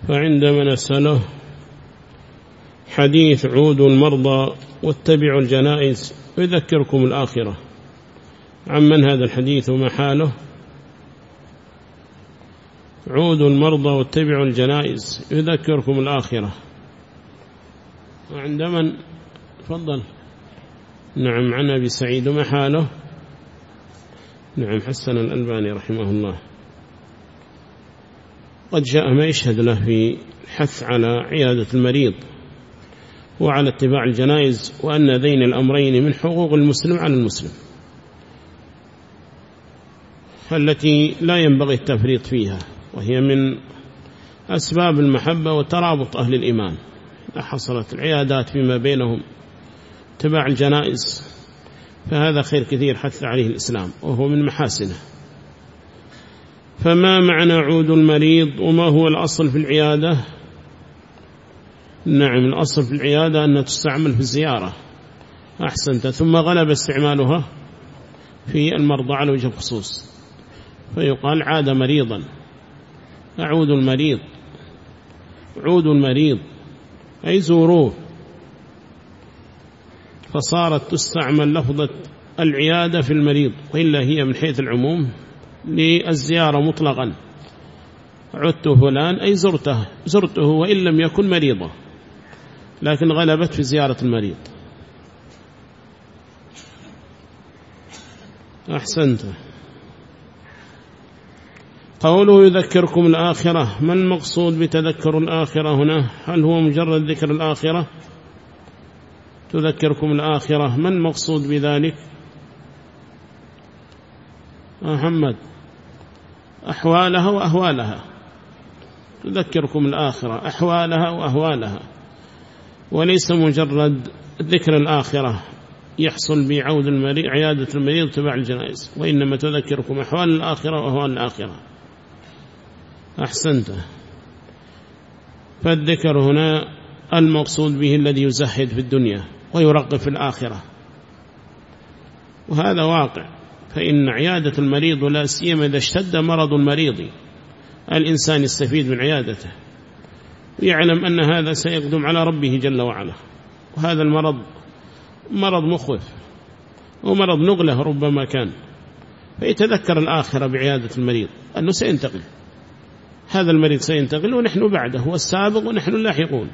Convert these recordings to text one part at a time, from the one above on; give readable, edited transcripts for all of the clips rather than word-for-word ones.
فعندما نسأله حديث عودوا المرضى واتبعوا الجنائز يذكركم الآخرة، عمن هذا الحديث وما حاله؟ عودوا المرضى واتبعوا الجنائز يذكركم الآخرة. وعندما تفضل. نعم، عن أبي سعيد وما حاله؟ نعم، حسن الألباني رحمه الله قد جاء ما يشهد له في الحث على عيادة المريض وعلى اتباع الجنائز، وأن ذين الأمرين من حقوق المسلم على المسلم التي لا ينبغي التفريط فيها، وهي من أسباب المحبة وترابط أهل الإيمان. إذا حصلت العيادات فيما بينهم اتباع الجنائز فهذا خير كثير حث عليه الإسلام وهو من محاسنه. فما معنى عود المريض وما هو الأصل في العيادة؟ نعم، الأصل في العيادة أن تستعمل في الزيارة، أحسنت، ثم غلب استعمالها في المرضى على وجه الخصوص، فيقال عاد مريضا، أعود المريض، عود المريض أي زوروه، فصارت تستعمل لفظة العيادة في المريض، وإلا هي من حيث العموم للزيارة مطلقا. عدت فلان أي زرته وإن لم يكن مريضا، لكن غلبت في زيارة المريض. أحسنت. قوله يذكركم الآخرة، ما المقصود بتذكر الآخرة هنا؟ هل هو مجرد ذكر الآخرة؟ تذكركم الآخرة، ما المقصود بذلك؟ محمد، أحوالها وأهوالها، تذكركم الآخرة أحوالها وأهوالها، وليس مجرد ذكر الآخرة يحصل بعود المريض عيادة المريض تبع الجنائز، وإنما تذكركم أحوال الآخرة وأهوال الآخرة. أحسنت. فالذكر هنا المقصود به الذي يزهد في الدنيا ويرغب في الآخرة، وهذا واقع. فإن عيادة المريض ولا سيما إذا اشتد مرض المريض الإنسان يستفيد من عيادته ويعلم أن هذا سيقدم على ربه جل وعلا، وهذا المرض مرض مخوف ومرض نغلة ربما كان، فيتذكر الآخرة بعيادة المريض أنه سينتقل، هذا المريض سينتقل ونحن بعده، هو السابق ونحن اللاحقون.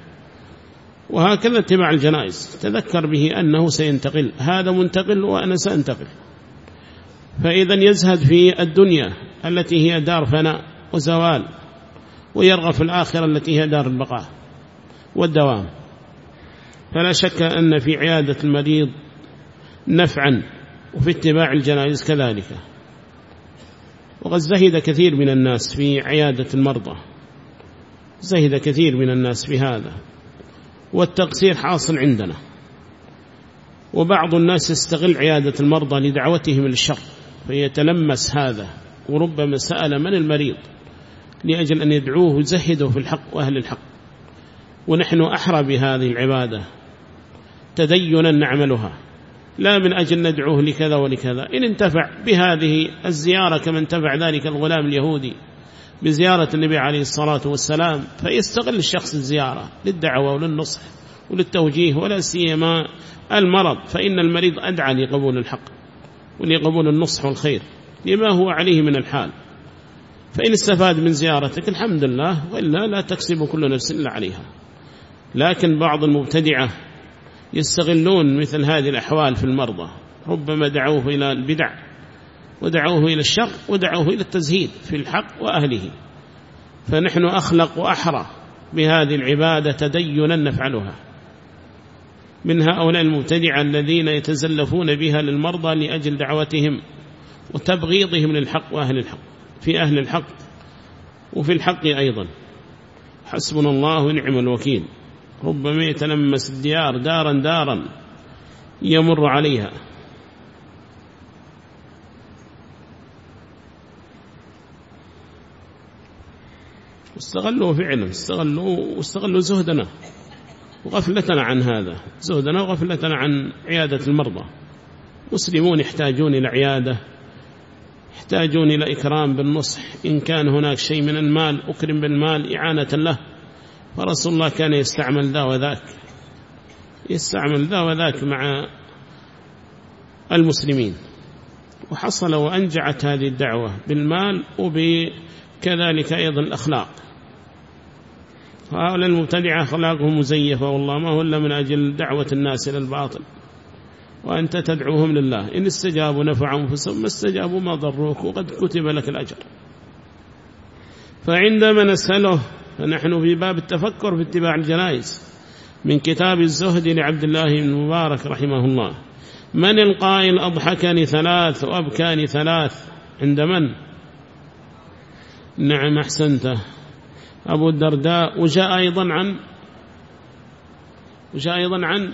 وهكذا اتباع الجنائز، تذكر به أنه سينتقل، هذا منتقل وأنا سأنتقل. فإذا يزهد في الدنيا التي هي دار فناء وزوال، ويرغب في الآخرة التي هي دار البقاء والدوام. فلا شك أن في عيادة المريض نفعا، وفي اتباع الجنائز كذلك. وقد زهد كثير من الناس في عيادة المرضى، زهد كثير من الناس في هذا، والتقصير حاصل عندنا. وبعض الناس يستغل عيادة المرضى لدعوتهم للشر، فيتلمس هذا، وربما سأل من المريض لأجل أن يدعوه ويزهده في الحق وأهل الحق. ونحن أحرى بهذه العبادة تدينا نعملها، لا من أجل ندعوه لكذا ولكذا. إن انتفع بهذه الزيارة كما انتفع ذلك الغلام اليهودي بزيارة النبي عليه الصلاة والسلام، فيستغل الشخص الزيارة للدعوة وللنصح وللتوجيه، ولا سيما المرض، فإن المريض أدعى لقبول الحق ولقبول النصح والخير لما هو عليه من الحال. فإن استفاد من زيارتك الحمد لله، وإلا لا تكسب كل نفس إلا عليها. لكن بعض المبتدعة يستغلون مثل هذه الأحوال في المرضى، ربما دعوه إلى البدع ودعوه إلى الشر ودعوه إلى التزهيد في الحق وأهله. فنحن أخلق وأحرى بهذه العبادة تدينا نفعلها من هؤلاء المبتدعة الذين يتزلفون بها للمرضى لأجل دعوتهم وتبغيضهم للحق وأهل الحق، في أهل الحق وفي الحق أيضا. حسبنا الله ونعم الوكيل. ربما يتلمس الديار دارا دارا يمر عليها. استغلوا فعلا، استغلوا زهدنا وغفلتنا عن هذا، زهدنا وغفلتنا عن عيادة المرضى. مسلمون يحتاجون إلى عيادة، يحتاجون إلى إكرام بالنصح، إن كان هناك شيء من المال أكرم بالمال إعانة له، فرسول الله كان يستعمل ذا وذاك، يستعمل ذا وذاك مع المسلمين، وحصل وأنجعت هذه الدعوة بالمال وبكذلك أيضا الأخلاق. هؤلاء المبتدعة أخلاقهم مزيفة والله ما هو إلا من أجل دعوة الناس إلى الباطل، وأنت تدعوهم لله، إن استجابوا نفعوا أنفسهم، ما استجابوا ما ضروك، وقد كتب لك الأجر. فعندما نسأله، فنحن في باب التفكر في اتباع الجنائز من كتاب الزهد لعبد الله بن مبارك رحمه الله: من القائل أضحكني 3 وأبكاني 3؟ عند من؟ نعم أحسنت، أبو الدرداء. وجاء أيضا عن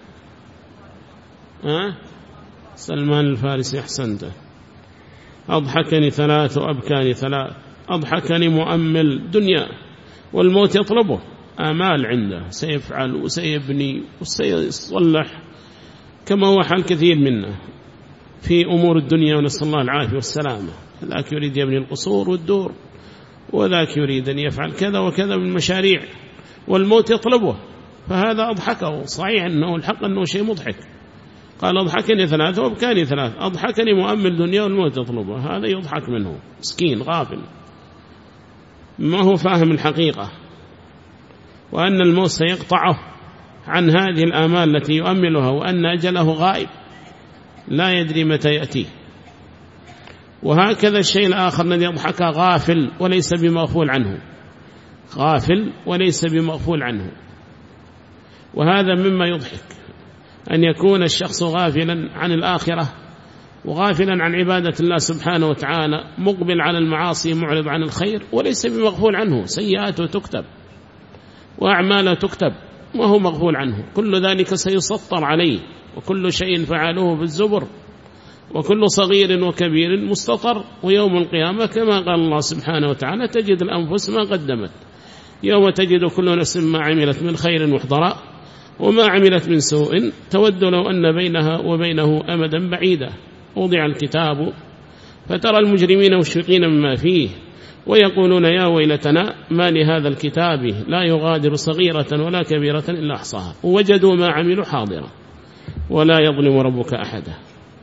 سلمان الفارسي. أحسنت، أضحكني 3 وأبكاني 3. أضحكني مؤمل دنيا والموت يطلبه، آمال عنده، سيفعل وسيبني وسيصلح كما هو حال كثير منا في أمور الدنيا، ونسأل الله العافية والسلامة. ذاك يريد يبني القصور والدور، وذاك يريد أن يفعل كذا وكذا من المشاريع، والموت يطلبه، فهذا أضحكه. صحيح أنه الحق أنه شيء مضحك. قال أضحكني 3 وأبكاني 3. أضحكني مؤمل دنيا والموت يطلبه، هذا يضحك منه، مسكين غافل، ما هو فاهم الحقيقة، وأن الموت سيقطعه عن هذه الآمال التي يؤملها، وأن أجله غائب لا يدري متى يأتيه. وهكذا الشيء الآخر الذي يضحك غافل وليس بمغفول عنه، غافل وليس بمغفول عنه. وهذا مما يضحك، أن يكون الشخص غافلا عن الآخرة وغافلا عن عبادة الله سبحانه وتعالى، مقبل على المعاصي معرض عن الخير، وليس بمغفول عنه، سيئاته تكتب وأعماله تكتب وهو مغفول عنه. كل ذلك سيسطر عليه، وكل شيء فعلوه بالزبر، وكل صغير وكبير مستطر. ويوم القيامة كما قال الله سبحانه وتعالى: تجد الأنفس ما قدمت، يوم تجد كل نفس ما عملت من خير محضرا وما عملت من سوء تود لو أن بينها وبينه أمدا بعيدا. وضع الكتاب فترى المجرمين مشفقين مما فيه ويقولون يا ويلتنا ما لهذا الكتاب لا يغادر صغيرة ولا كبيرة إلا أحصاها ووجدوا ما عملوا حاضرا ولا يظلم ربك أحدا.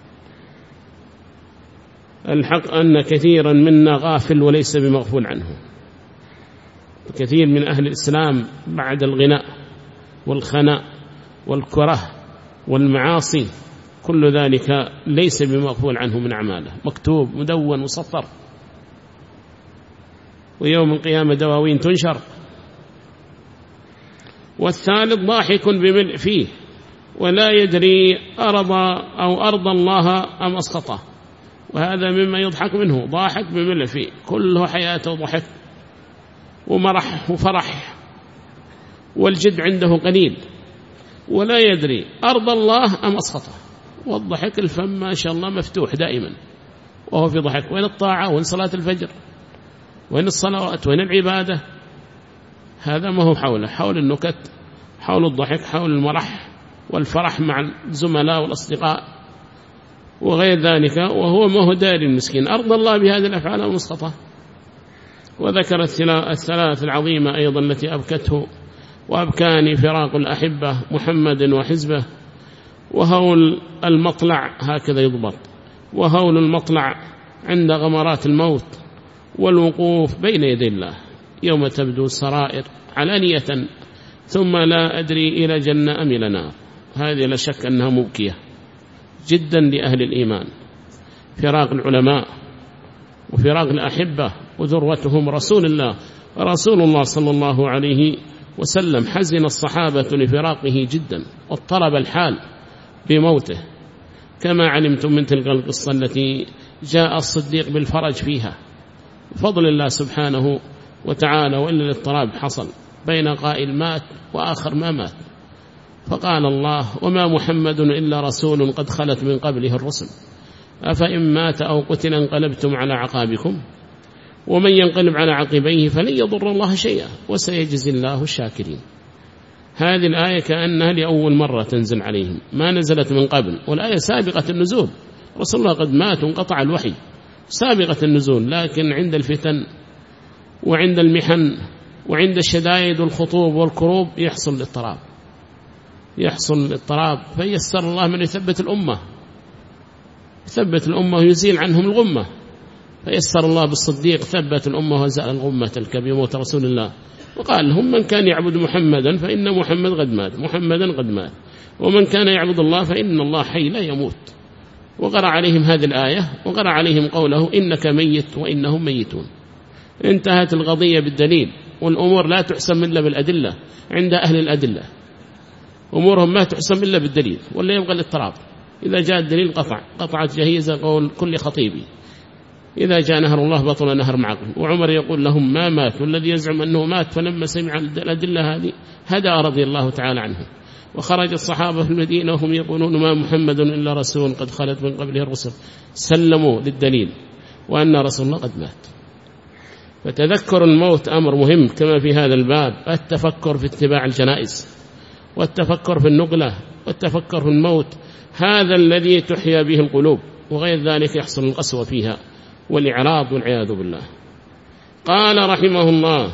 الحق أن كثيرا منا غافل وليس بمغفول عنه. كثير من أهل الإسلام بعد الغناء والخناء والكره والمعاصي كل ذلك ليس بمغفول عنه من أعماله، مكتوب مدون مسطر، ويوم القيامة دواوين تنشر. والثالث ضاحك بملء فيه ولا يدري أرضى الله أم أسخطه، وهذا مما يضحك منه، ضاحك بملء فيه، كله حياته ضحك ومرح وفرح، والجد عنده قليل، ولا يدري أرضى الله أم أسخطه، والضحك الفم ما شاء الله مفتوح دائما وهو في ضحك. وين الطاعة؟ وين صلاة الفجر؟ وين الصلوات؟ وين العبادة؟ هذا ما هو حوله، حول النكت، حول الضحك، حول المرح والفرح مع الزملاء والأصدقاء وغير ذلك، وهو ما هو داري المسكين أرضى الله بهذه الأفعال المسخطة. وذكر الثلاث العظيمة أيضا التي أبكته وأبكاني فراق الأحبة محمد وحزبه، وهول المطلع، هكذا يضبط، وهول المطلع عند غمرات الموت، والوقوف بين يدي الله يوم تبدو السرائر علانية ثم لا أدري إلى جنة أم إلى نار. هذه لا شك أنها مبكية جدا لأهل الإيمان. فراق العلماء وفراق الأحبة وذروتهم رسول الله صلى الله عليه وسلم. حزن الصحابة لفراقه جدا واضطرب الحال بموته، كما علمتم من تلك القصة التي جاء الصديق بالفرج فيها بفضل الله سبحانه وتعالى، وإلا الاضطراب حصل بين قائل مات وآخر ما مات، فقال الله: وما محمد إلا رسول قد خلت من قبله الرسل أفإن مات أو قتل انقلبتم على عقابكم ومن ينقلب على عقبيه فلن يضر الله شيئا وسيجزي الله الشاكرين. هذه الآية كأنها لأول مرة تنزل عليهم، ما نزلت من قبل، والآية سابقة النزول، رسول الله قد مات وانقطع الوحي، سابقة النزول، لكن عند الفتن وعند المحن وعند الشدائد والخطوب والكروب يحصل الاضطراب، فيسر الله من يثبت الأمة ويزيل عنهم الغمة، فيسر الله بالصديق ثبت الأمة وزال الغمة تلك بموت رسول الله، وقال لهم من كان يعبد محمدا فإن محمد قد مات، ومن كان يعبد الله فإن الله حي لا يموت. وقرأ عليهم هذه الآية، وقرأ عليهم قوله إنك ميت وإنهم ميتون. انتهت القضية بالدليل، والأمور لا تحسم إلا بالأدلة. عند أهل الأدلة أمورهم ما تحسم إلا بالدليل، ولا يبغى الاضطراب. إذا جاء الدليل قطعت جهيزة قول كل خطيبي، إذا جاء نهر الله بطل نهر معكم. وعمر يقول لهم ما مات، والذي يزعم أنه مات فلما سمع الأدلة هذه هدى رضي الله تعالى عنه. وخرج الصحابة في المدينة وهم يقولون ما محمد إلا رسول قد خلت من قبله الرسل، سلموا للدليل وأن رسول الله قد مات. فتذكر الموت أمر مهم كما في هذا الباب، التفكر في اتباع الجنائز، والتفكر في النقلة، والتفكر في الموت، هذا الذي تحيا به القلوب، وغير ذلك يحصل القسوة فيها والإعراض والعياذ بالله. قال رحمه الله: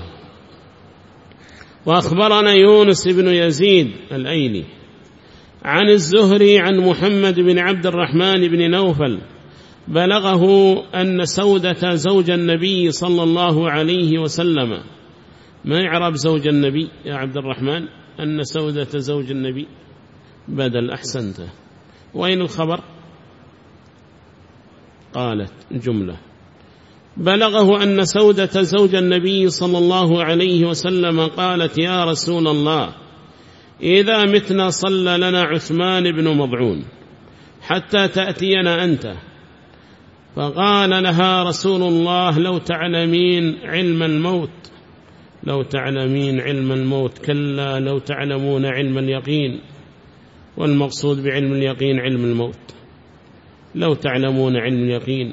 وأخبرنا يونس بن يزيد الأيلي عن الزهري عن محمد بن عبد الرحمن بن نوفل بلغه أن سودة زوج النبي صلى الله عليه وسلم. ما يعرب زوج النبي يا عبد الرحمن؟ أن سودة زوج النبي بدل، أحسنت. وين الخبر؟ قالت جملة: بلغه أن سودة زوج النبي صلى الله عليه وسلم قالت: يا رسول الله، إذا متنا صلى لنا عثمان بن مضعون حتى تأتينا أنت. فقال لها رسول الله: لو تعلمين علم الموت كلا لو تعلمون علم اليقين. والمقصود بعلم اليقين علم الموت. لو تعلمون علم اليقين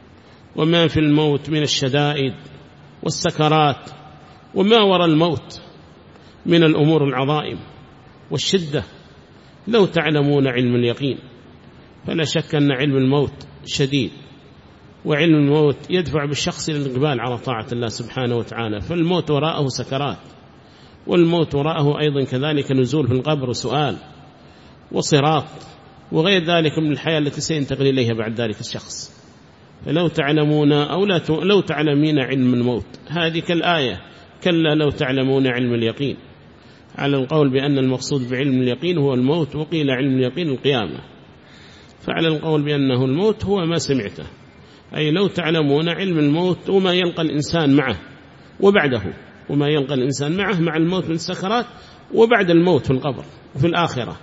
وما في الموت من الشدائد والسكرات وما وراء الموت من الأمور العظائم والشدة، لو تعلمون علم اليقين. فلا شك أن علم الموت شديد، وعلم الموت يدفع بالشخص إلى الإقبال على طاعة الله سبحانه وتعالى. فالموت وراءه سكرات، والموت وراءه أيضا كذلك نزول في القبر وسؤال وصراط وغير ذلك من الحياة التي سينتقل إليها بعد ذلك الشخص. فلو تعلمون أو لو تعلمين علم الموت، هذه كالآية كلا لو تعلمون علم اليقين، على القول بأن المقصود بعلم اليقين هو الموت، وقيل علم اليقين القيامة. فعلى القول بأنه الموت هو ما سمعته، أي لو تعلمون علم الموت وما يلقى الإنسان معه وبعده، وما يلقى الإنسان معه مع الموت من السكرات وبعد الموت في القبر وفي الآخرة.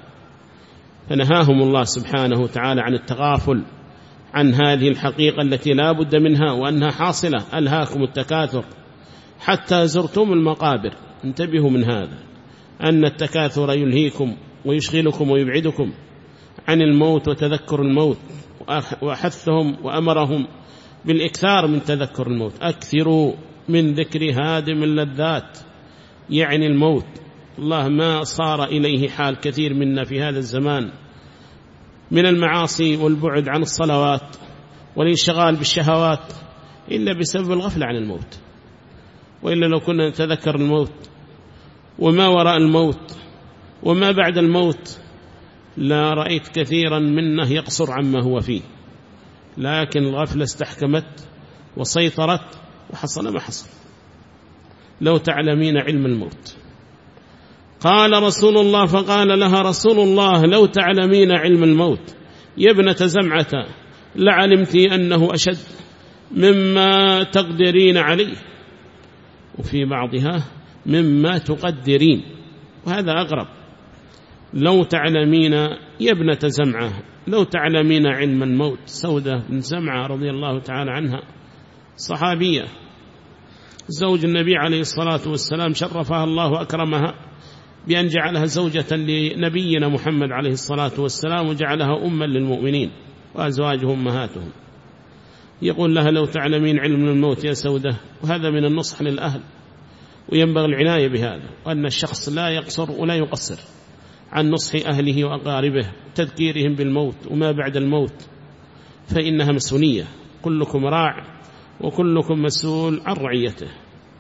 فنهاهم الله سبحانه وتعالى عن التغافل عن هذه الحقيقة التي لا بد منها وأنها حاصلة. ألهاكم التكاثر حتى زرتم المقابر. انتبهوا من هذا، أن التكاثر يلهيكم ويشغلكم ويبعدكم عن الموت وتذكر الموت، وأحثهم وأمرهم بالإكثار من تذكر الموت. أكثروا من ذكر هادم اللذات، يعني الموت. الله ما صار إليه حال كثير منا في هذا الزمان من المعاصي والبعد عن الصلوات والانشغال بالشهوات إلا بسبب الغفلة عن الموت. وإلا لو كنا نتذكر الموت وما وراء الموت وما بعد الموت لا رأيت كثيرا منه يقصر عما هو فيه، لكن الغفلة استحكمت وسيطرت وحصل ما حصل. لو تعلمين علم الموت. قال رسول الله، فقال لها رسول الله: لو تعلمين علم الموت يا ابنة زمعة لعلمت أنه أشد مما تقدرين عليه، وفي بعضها مما تقدرين، وهذا أغرب. لو تعلمين يا ابنة زمعة، لو تعلمين علم الموت. سودة بن زمعة رضي الله تعالى عنها صحابية، زوج النبي عليه الصلاة والسلام، شرفها الله وأكرمها بأن جعلها زوجة لنبينا محمد عليه الصلاة والسلام، وجعلها أما للمؤمنين وأزواجهم أمهاتهم. يقول لها: لو تعلمين علم الموت يا سودة. وهذا من النصح للأهل، وينبغي العناية بهذا، وأن الشخص لا يقصر ولا يقصر عن نصح أهله وأقاربه، تذكيرهم بالموت وما بعد الموت، فإنها مسؤولية. كلكم راع وكلكم مسؤول عن رعيته.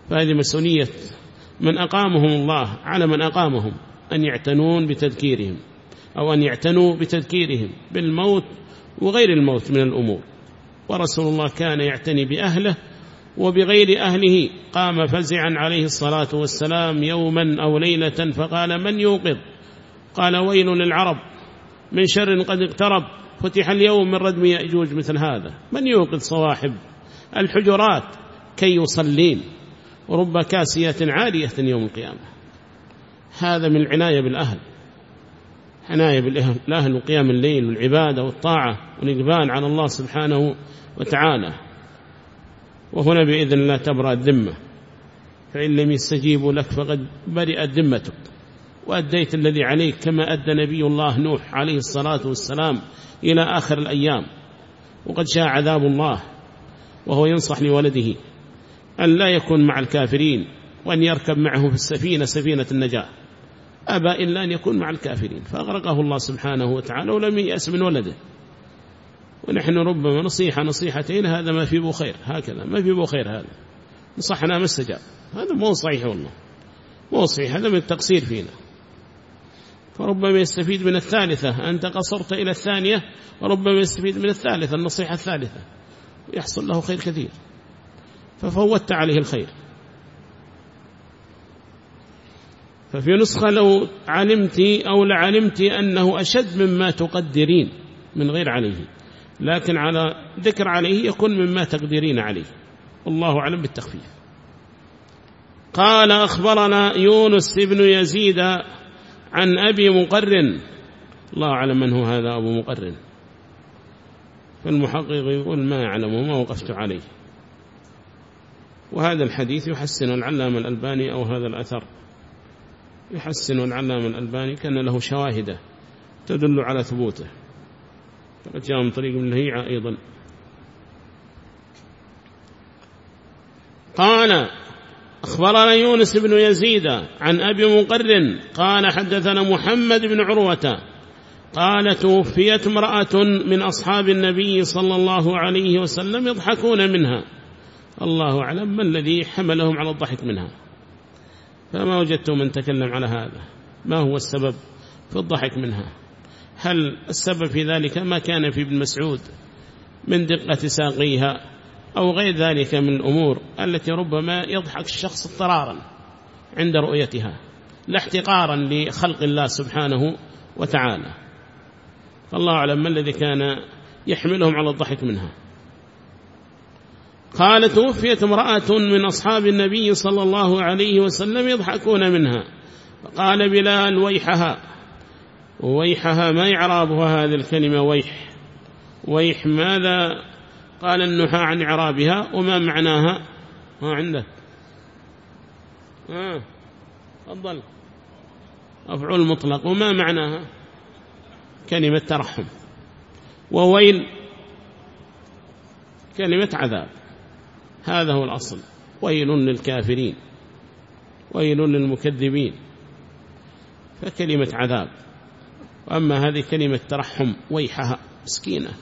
فهذه مسؤولية من أقامهم الله على من أقامهم، أن يعتنون بتذكيرهم أو أن يعتنوا بتذكيرهم بالموت وغير الموت من الأمور. ورسول الله كان يعتني بأهله وبغير أهله. قام فزعا عليه الصلاة والسلام يوما أو ليلة فقال: من يوقظ؟ قال: ويل للعرب من شر قد اقترب، فتح اليوم من ردم يأجوج مثل هذا. من يوقظ صواحب الحجرات كي يصلين، ورب كاسية عارية يوم القيامة. هذا من العناية بالأهل، عناية بالأهل وقيام الليل والعبادة والطاعة والإقبال على الله سبحانه وتعالى. وهنا بإذن الله تبرأ الذمة، فإن لم يستجيبوا لك فقد برئت ذمتك وأديت الذي عليك، كما أدى نبي الله نوح عليه الصلاة والسلام إلى آخر الأيام. وقد شاء عذاب الله وهو ينصح لولده أن لا يكون مع الكافرين، وأن يركب معه في السفينة، سفينة النجاة، أبى إلا أن يكون مع الكافرين، فأغرقه الله سبحانه وتعالى ولم يأس من ولده. ونحن ربما نصيحتين هذا ما فيه خير، هكذا ما فيه خير، هذا نصحنا ما استجاب، هذا مو صحيح، والله مو صحيح، هذا من التقصير فينا. فربما يستفيد من الثالثة، أنت قصرت إلى الثانية، وربما يستفيد من الثالثة، النصيحة الثالثة، ويحصل له خير كثير، ففوت عليه الخير. ففي نسخة: لو علمت أو لعلمت أنه أشد مما تقدرين، من غير عليه، لكن على ذكر عليه يكون مما تقدرين عليه، والله أعلم بالتخفيف. قال: أخبرنا يونس بن يزيد عن أبي مقرن. الله أعلم من هو هذا أبو مقرن، فالمحقق يقول ما أعلم وما وقفت عليه. وهذا الحديث يحسن العلامة الألباني، أو هذا الأثر يحسن العلامة الألباني، كان له شواهد تدل على ثبوته، فقد جاء من طريق ابن لهيعة أيضا. قال: أخبرنا يونس بن يزيد عن أبي مقرن قال: حدثنا محمد بن عروة قال: توفيت امرأة من أصحاب النبي صلى الله عليه وسلم يضحكون منها. الله أعلم ما الذي حملهم على الضحك منها، فما وجدت من تكلم على هذا، ما هو السبب في الضحك منها؟ هل السبب في ذلك ما كان في ابن مسعود من دقة ساقيها، أو غير ذلك من الأمور التي ربما يضحك الشخص اضطرارا عند رؤيتها، لا احتقارا لخلق الله سبحانه وتعالى؟ فالله أعلم ما الذي كان يحملهم على الضحك منها. قال: توفيت امرأة من أصحاب النبي صلى الله عليه وسلم يضحكون منها، فقال بلال: ويحها. ويحها ما إعرابها هذه الكلمة ويح ماذا قال النحاة عن إعرابها وما معناها؟ ما عندك؟ تفضل. أفعل مطلق. وما معناها؟ كلمة ترحم. وويل كلمة عذاب، هذا هو الأصل. ويل للكافرين، ويل للمكذبين، فكلمة عذاب. وأما هذه كلمة ترحم، ويحها مسكينة،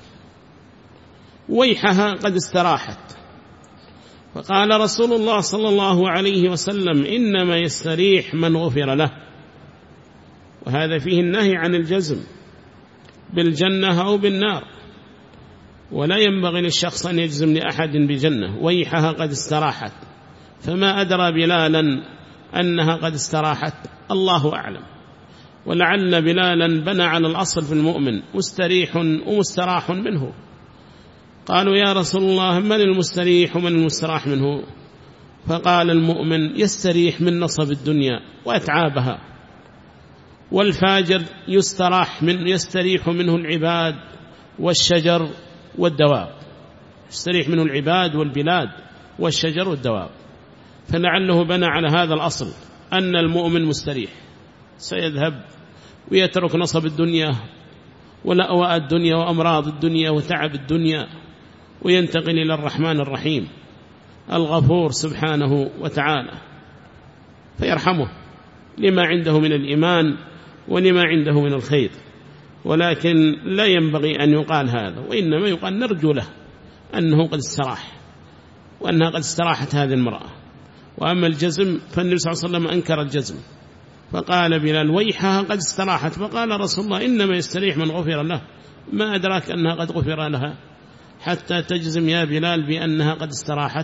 ويحها قد استراحت. فقال رسول الله صلى الله عليه وسلم: إنما يستريح من غفر له. وهذا فيه النهي عن الجزم بالجنة أو بالنار، ولا ينبغي للشخص أن يجزم لأحد بجنة. ويحها قد استراحت، فما أدرى بلالا أنها قد استراحت؟ الله أعلم. ولعل بلالا بنى على الأصل في المؤمن، مستريح ومستراح منه. قالوا: يا رسول الله من المستريح ومن المستراح منه؟ فقال: المؤمن يستريح من نصب الدنيا وأتعابها، والفاجر يستريح منه العباد والشجر والدواب، يستريح منه العباد والبلاد والشجر والدواب. فلعله بنى على هذا الأصل أن المؤمن مستريح، سيذهب ويترك نصب الدنيا ولأواء الدنيا وأمراض الدنيا وتعب الدنيا، وينتقل إلى الرحمن الرحيم الغفور سبحانه وتعالى، فيرحمه لما عنده من الإيمان ولما عنده من الخير. ولكن لا ينبغي أن يقال هذا، وإنما يقال نرجو له أنه قد استراح، وأنها قد استراحت هذه المرأة، وأما الجزم فالنبي صلى الله عليه وسلم أنكر الجزم، فقال بلال ويحها قد استراحت، فقال رسول الله إنما يستريح من غفر له، ما أدراك أنها قد غفر لها حتى تجزم يا بلال بأنها قد استراحت.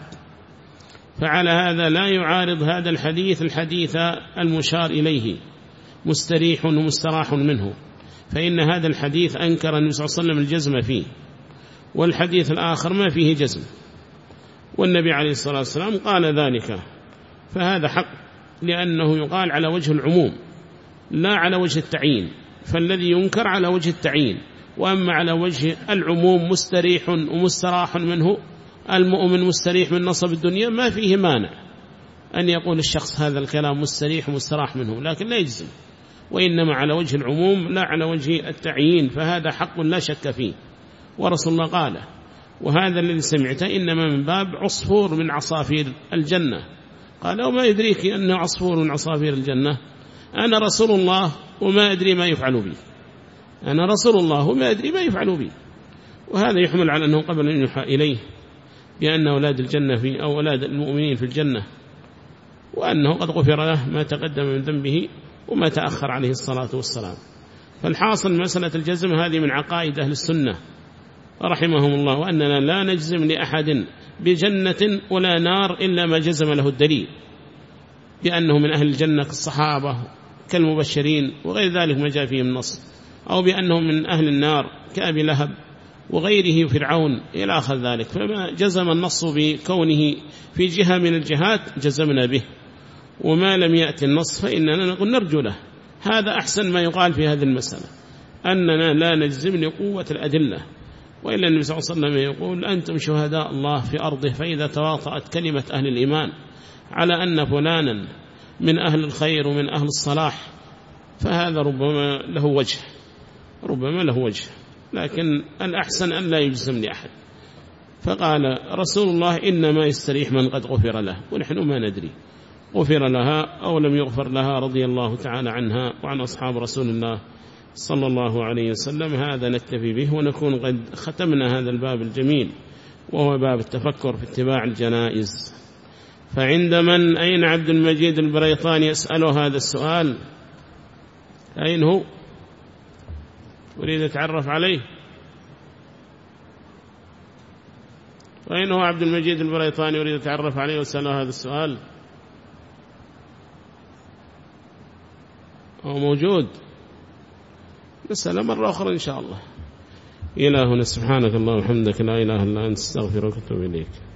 فعلى هذا لا يعارض هذا الحديث المشار إليه مستريح ومستراح منه، فإن هذا الحديث أنكر النبي صلى الله عليه وسلم الجزم فيه، والحديث الآخر ما فيه جزم، والنبي عليه الصلاة والسلام قال ذلك، فهذا حق، لأنه يقال على وجه العموم لا على وجه التعيين، فالذي ينكر على وجه التعيين، وأما على وجه العموم مستريح ومستراح منه، المؤمن مستريح من نصب الدنيا، ما فيه مانع أن يقول الشخص هذا الكلام مستريح ومستراح منه، لكن لا يجزم، وإنما على وجه العموم لا على وجه التعيين، فهذا حق لا شك فيه، ورسول الله قاله. وهذا الذي سمعته إنما من باب عصفور من عصافير الجنة، قال وما يدريك أنه عصفور من عصافير الجنة؟ أنا رسول الله وما أدري ما يفعل بي، أنا رسول الله وما أدري ما يفعل بي. وهذا يحمل على أنه قبل أن يوحى إليه بأن أولاد الجنة في أو أولاد المؤمنين في الجنة، وأنه قد غفر له ما تقدم من ذنبه وما تأخر عليه الصلاة والسلام. فالحاصل مسألة الجزم هذه من عقائد أهل السنة رحمهم الله، وأننا لا نجزم لأحد بجنة ولا نار إلا ما جزم له الدليل بأنه من أهل الجنة كالصحابة كالمبشرين وغير ذلك ما جاء فيه من نص، أو بأنه من أهل النار كأبي لهب وغيره فرعون إلى آخر ذلك. فما جزم النص بكونه في جهة من الجهات جزمنا به، وما لم يأتي النص فإننا نقول نرجو له. هذا أحسن ما يقال في هذه المسألة، أننا لا نجزم لقوة الأدلة، وإلا النبي صلى الله عليه وسلم يقول أنتم شهداء الله في أرضه، فإذا تواطأت كلمة أهل الإيمان على أن فلانا من أهل الخير ومن أهل الصلاح فهذا ربما له وجه، لكن الأحسن أن لا يجزم لأحد. فقال رسول الله إنما يستريح من قد غفر له، ونحن ما ندري غفر لها أو لم يغفر لها، رضي الله تعالى عنها وعن أصحاب رسول الله صلى الله عليه وسلم. هذا نكتفي به، ونكون قد ختمنا هذا الباب الجميل، وهو باب التفكر في اتباع الجنائز. فعند من أين عبد المجيد البريطاني يسأله هذا السؤال؟ أين هو؟ أريد أتعرف عليه. أين هو عبد المجيد البريطاني؟ أريد أتعرف عليه وأسأله هذا السؤال. هو موجود؟ نسأله مرة أخرى إن شاء الله. إلهنا سبحانك اللهم وبحمدك لا إله إلا أنت استغفرك وأتوب إليك.